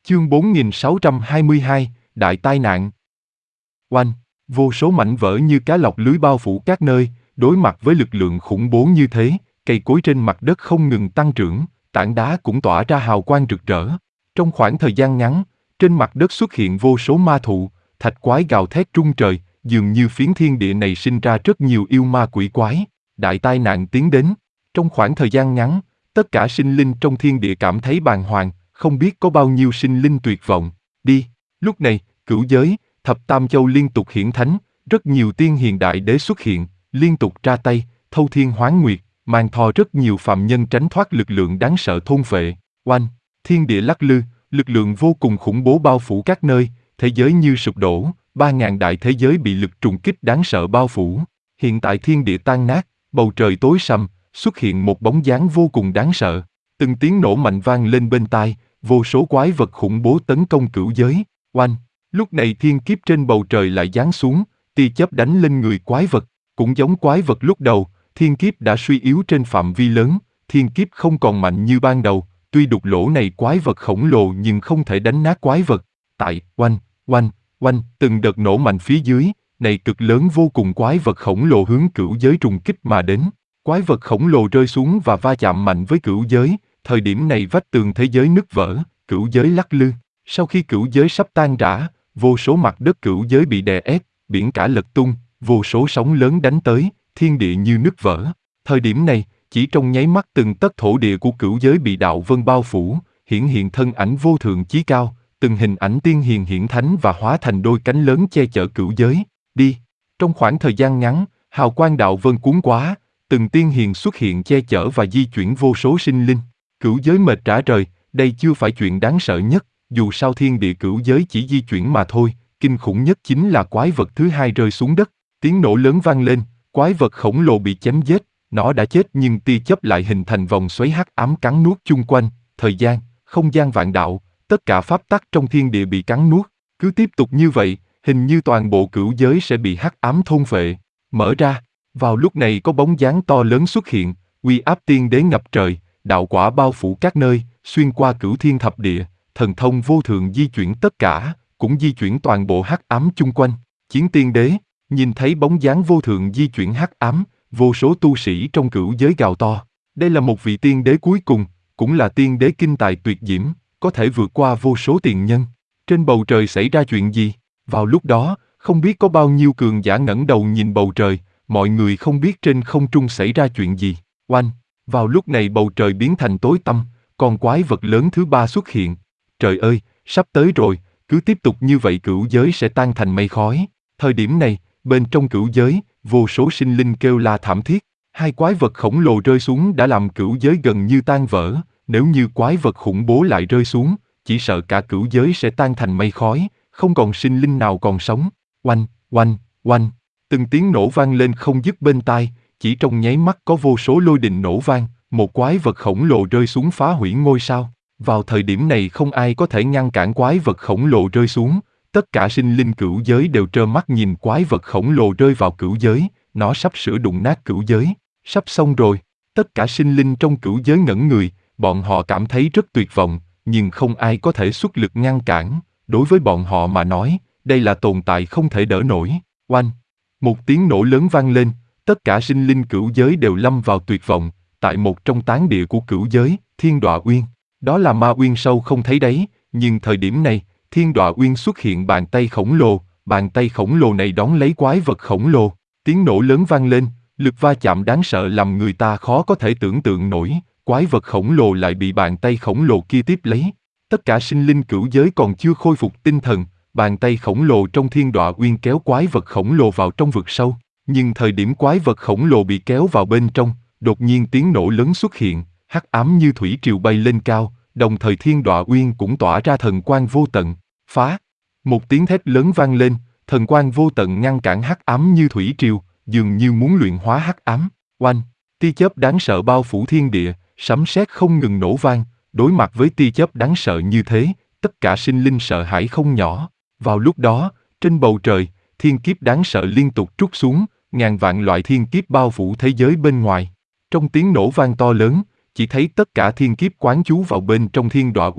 Chương 4622, Đại tai nạn. Oanh, vô số mảnh vỡ như cá lọc lưới bao phủ các nơi, đối mặt với lực lượng khủng bố như thế, cây cối trên mặt đất không ngừng tăng trưởng, tảng đá cũng tỏa ra hào quang rực rỡ. Trong khoảng thời gian ngắn, trên mặt đất xuất hiện vô số ma thụ, thạch quái gào thét rung trời, dường như phiến thiên địa này sinh ra rất nhiều yêu ma quỷ quái. Đại tai nạn tiến đến. Trong khoảng thời gian ngắn, tất cả sinh linh trong thiên địa cảm thấy bàng hoàng, không biết có bao nhiêu sinh linh tuyệt vọng. Đi. Lúc này, cửu giới, thập tam châu liên tục hiển thánh, rất nhiều tiên hiền đại đế xuất hiện, liên tục ra tay, thâu thiên hoán nguyệt, mang thò rất nhiều phàm nhân tránh thoát lực lượng đáng sợ thôn phệ. Oanh, thiên địa lắc lư, lực lượng vô cùng khủng bố bao phủ các nơi, thế giới như sụp đổ, 3.000 đại thế giới bị lực trùng kích đáng sợ bao phủ. Hiện tại thiên địa tan nát, bầu trời tối sầm, xuất hiện một bóng dáng vô cùng đáng sợ. Từng tiếng nổ mạnh vang lên bên tai, vô số quái vật khủng bố tấn công cửu giới. Oanh, lúc này thiên kiếp trên bầu trời lại giáng xuống, tia chớp đánh lên người quái vật. Cũng giống quái vật lúc đầu, thiên kiếp đã suy yếu trên phạm vi lớn, thiên kiếp không còn mạnh như ban đầu. Tuy đục lỗ này quái vật khổng lồ nhưng không thể đánh nát quái vật. Tại oanh, oanh, oanh, từng đợt nổ mạnh phía dưới, này cực lớn vô cùng quái vật khổng lồ hướng cửu giới trùng kích mà đến. Quái vật khổng lồ rơi xuống và va chạm mạnh với cửu giới, thời điểm này vách tường thế giới nứt vỡ, cửu giới lắc lư. Sau khi cửu giới sắp tan rã, vô số mặt đất cửu giới bị đè ép, biển cả lật tung, vô số sóng lớn đánh tới, thiên địa như nứt vỡ. Thời điểm này, chỉ trong nháy mắt từng tấc thổ địa của cửu giới bị đạo vân bao phủ, hiển hiện thân ảnh vô thượng chí cao, từng hình ảnh tiên hiền hiển thánh và hóa thành đôi cánh lớn che chở cửu giới. Đi. Trong khoảng thời gian ngắn, hào quang đạo vân cuốn quá, từng tiên hiền xuất hiện che chở và di chuyển vô số sinh linh. Cửu giới mệt rã rời, đây chưa phải chuyện đáng sợ nhất, dù sao thiên địa cửu giới chỉ di chuyển mà thôi, kinh khủng nhất chính là quái vật thứ hai rơi xuống đất. Tiếng nổ lớn vang lên, quái vật khổng lồ bị chém giết, nó đã chết nhưng tia chớp lại hình thành vòng xoáy hắc ám cắn nuốt chung quanh, thời gian, không gian vạn đạo, tất cả pháp tắc trong thiên địa bị cắn nuốt. Cứ tiếp tục như vậy, hình như toàn bộ cửu giới sẽ bị hắc ám thôn phệ. Mở ra. Vào lúc này có bóng dáng to lớn xuất hiện, uy áp tiên đế ngập trời, đạo quả bao phủ các nơi, xuyên qua cửu thiên thập địa, thần thông vô thượng di chuyển tất cả, cũng di chuyển toàn bộ hắc ám chung quanh. Chiến tiên đế, nhìn thấy bóng dáng vô thượng di chuyển hắc ám, vô số tu sĩ trong cửu giới gào to. Đây là một vị tiên đế cuối cùng, cũng là tiên đế kinh tài tuyệt diễm, có thể vượt qua vô số tiền nhân. Trên bầu trời xảy ra chuyện gì? Vào lúc đó, không biết có bao nhiêu cường giả ngẩng đầu nhìn bầu trời, mọi người không biết trên không trung xảy ra chuyện gì. Oanh, vào lúc này bầu trời biến thành tối tăm, con quái vật lớn thứ ba xuất hiện. Trời ơi, sắp tới rồi, cứ tiếp tục như vậy cửu giới sẽ tan thành mây khói. Thời điểm này, bên trong cửu giới, vô số sinh linh kêu la thảm thiết. Hai quái vật khổng lồ rơi xuống đã làm cửu giới gần như tan vỡ. Nếu như quái vật khủng bố lại rơi xuống, chỉ sợ cả cửu giới sẽ tan thành mây khói, không còn sinh linh nào còn sống. Oanh, oanh, oanh. Từng tiếng nổ vang lên không dứt bên tai, chỉ trong nháy mắt có vô số lôi đình nổ vang, một quái vật khổng lồ rơi xuống phá hủy ngôi sao. Vào thời điểm này không ai có thể ngăn cản quái vật khổng lồ rơi xuống, tất cả sinh linh cửu giới đều trơ mắt nhìn quái vật khổng lồ rơi vào cửu giới, nó sắp sửa đụng nát cửu giới, sắp xong rồi. Tất cả sinh linh trong cửu giới ngẩn người, bọn họ cảm thấy rất tuyệt vọng, nhưng không ai có thể xuất lực ngăn cản, đối với bọn họ mà nói, đây là tồn tại không thể đỡ nổi. Oanh! Một tiếng nổ lớn vang lên, tất cả sinh linh cửu giới đều lâm vào tuyệt vọng, tại một trong tán địa của cửu giới, Thiên Đọa Uyên. Đó là ma uyên sâu không thấy đáy, nhưng thời điểm này, Thiên Đọa Uyên xuất hiện bàn tay khổng lồ này đón lấy quái vật khổng lồ. Tiếng nổ lớn vang lên, lực va chạm đáng sợ làm người ta khó có thể tưởng tượng nổi, quái vật khổng lồ lại bị bàn tay khổng lồ kia tiếp lấy. Tất cả sinh linh cửu giới còn chưa khôi phục tinh thần, bàn tay khổng lồ trong Thiên Đọa Uyên kéo quái vật khổng lồ vào trong vực sâu. Nhưng thời điểm quái vật khổng lồ bị kéo vào bên trong, đột nhiên tiếng nổ lớn xuất hiện, hắc ám như thủy triều bay lên cao, đồng thời Thiên Đọa Uyên cũng tỏa ra thần quang vô tận. Phá! Một tiếng thét lớn vang lên, thần quang vô tận ngăn cản hắc ám như thủy triều, dường như muốn luyện hóa hắc ám. Oanh! Tia chớp đáng sợ bao phủ thiên địa, sấm sét không ngừng nổ vang, đối mặt với tia chớp đáng sợ như thế, tất cả sinh linh sợ hãi không nhỏ. Vào lúc đó, trên bầu trời, thiên kiếp đáng sợ liên tục trút xuống, ngàn vạn loại thiên kiếp bao phủ thế giới bên ngoài. Trong tiếng nổ vang to lớn, chỉ thấy tất cả thiên kiếp quán chú vào bên trong Thiên Đọa Uyên,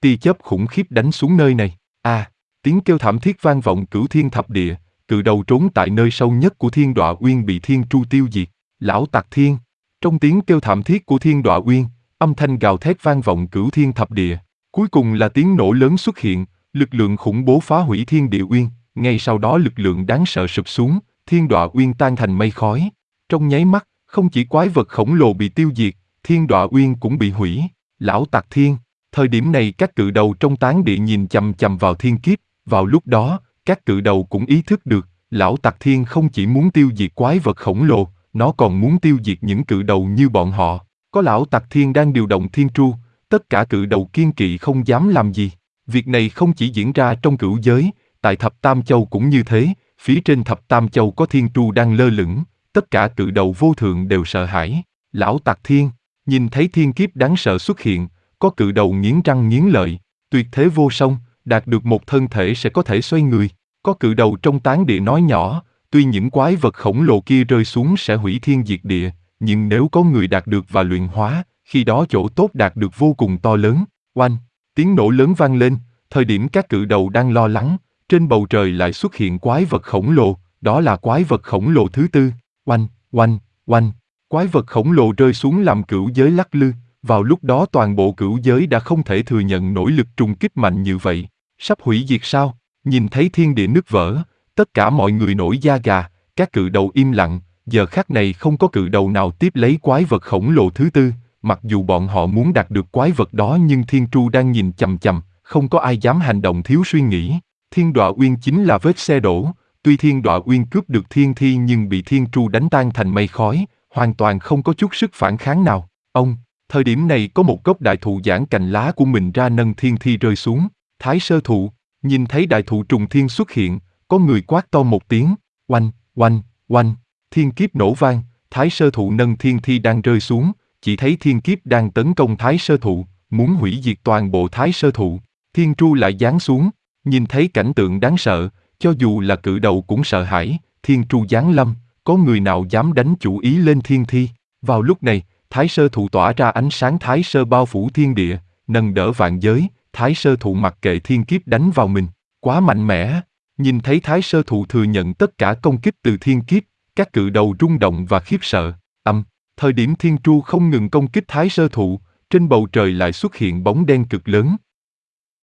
tia chớp khủng khiếp đánh xuống nơi này. Tiếng kêu thảm thiết vang vọng cửu thiên thập địa, cự đầu trốn tại nơi sâu nhất của Thiên Đọa Uyên bị Thiên Tru tiêu diệt. Lão Tặc Thiên. Trong tiếng kêu thảm thiết của Thiên Đọa Uyên, âm thanh gào thét vang vọng cửu thiên thập địa. Cuối cùng là tiếng nổ lớn xuất hiện, lực lượng khủng bố phá hủy thiên địa uyên, ngay sau đó lực lượng đáng sợ sụp xuống, Thiên Đọa Uyên tan thành mây khói. Trong nháy mắt, không chỉ quái vật khổng lồ bị tiêu diệt, Thiên Đọa Uyên cũng bị hủy. Lão Tặc Thiên. Thời điểm này các cự đầu trong tán địa nhìn chằm chằm vào thiên kiếp, vào lúc đó, các cự đầu cũng ý thức được, Lão Tặc Thiên không chỉ muốn tiêu diệt quái vật khổng lồ, nó còn muốn tiêu diệt những cự đầu như bọn họ. Có Lão Tặc Thiên đang điều động thiên tru, tất cả cự đầu kiên kỵ không dám làm gì. Việc này không chỉ diễn ra trong cửu giới, tại Thập Tam Châu cũng như thế, phía trên Thập Tam Châu có thiên tru đang lơ lửng, tất cả cự đầu vô thượng đều sợ hãi. Lão Tặc Thiên, nhìn thấy thiên kiếp đáng sợ xuất hiện, có cự đầu nghiến răng nghiến lợi, tuyệt thế vô song, đạt được một thân thể sẽ có thể xoay người. Có cự đầu trong tán địa nói nhỏ, tuy những quái vật khổng lồ kia rơi xuống sẽ hủy thiên diệt địa, nhưng nếu có người đạt được và luyện hóa, khi đó chỗ tốt đạt được vô cùng to lớn. Oanh, tiếng nổ lớn vang lên, thời điểm các cự đầu đang lo lắng, trên bầu trời lại xuất hiện quái vật khổng lồ, đó là quái vật khổng lồ thứ tư. Oanh, oanh, oanh, quái vật khổng lồ rơi xuống làm cửu giới lắc lư, vào lúc đó toàn bộ cửu giới đã không thể thừa nhận nổi lực trùng kích mạnh như vậy. Sắp hủy diệt sao? Nhìn thấy thiên địa nứt vỡ, tất cả mọi người nổi da gà, các cự đầu im lặng, giờ khắc này không có cự đầu nào tiếp lấy quái vật khổng lồ thứ tư, mặc dù bọn họ muốn đạt được quái vật đó nhưng Thiên Tru đang nhìn chằm chằm, không có ai dám hành động thiếu suy nghĩ. Thiên Đọa Uyên chính là vết xe đổ, tuy Thiên Đọa Uyên cướp được thiên thi nhưng bị Thiên Tru đánh tan thành mây khói, hoàn toàn không có chút sức phản kháng nào. Thời điểm này có một gốc đại thụ giãn cành lá của mình ra nâng thiên thi rơi xuống. Thái Sơ Thụ, nhìn thấy đại thụ trùng thiên xuất hiện, có người quát to một tiếng, oanh, oanh, oanh, thiên kiếp nổ vang, Thái Sơ Thụ nâng thiên thi đang rơi xuống, chỉ thấy thiên kiếp đang tấn công Thái Sơ Thụ, muốn hủy diệt toàn bộ Thái Sơ Thụ. Thiên Tru lại giáng xuống, nhìn thấy cảnh tượng đáng sợ, cho dù là cự đầu cũng sợ hãi, Thiên Tru giáng lâm, có người nào dám đánh chủ ý lên thiên thi. Vào lúc này, Thái Sơ Thụ tỏa ra ánh sáng Thái Sơ bao phủ thiên địa, nâng đỡ vạn giới, Thái Sơ Thụ mặc kệ thiên kiếp đánh vào mình, quá mạnh mẽ. Nhìn thấy Thái Sơ Thụ thừa nhận tất cả công kích từ thiên kiếp, các cự đầu rung động và khiếp sợ. Thời điểm Thiên Tru không ngừng công kích Thái Sơ Thụ, trên bầu trời lại xuất hiện bóng đen cực lớn,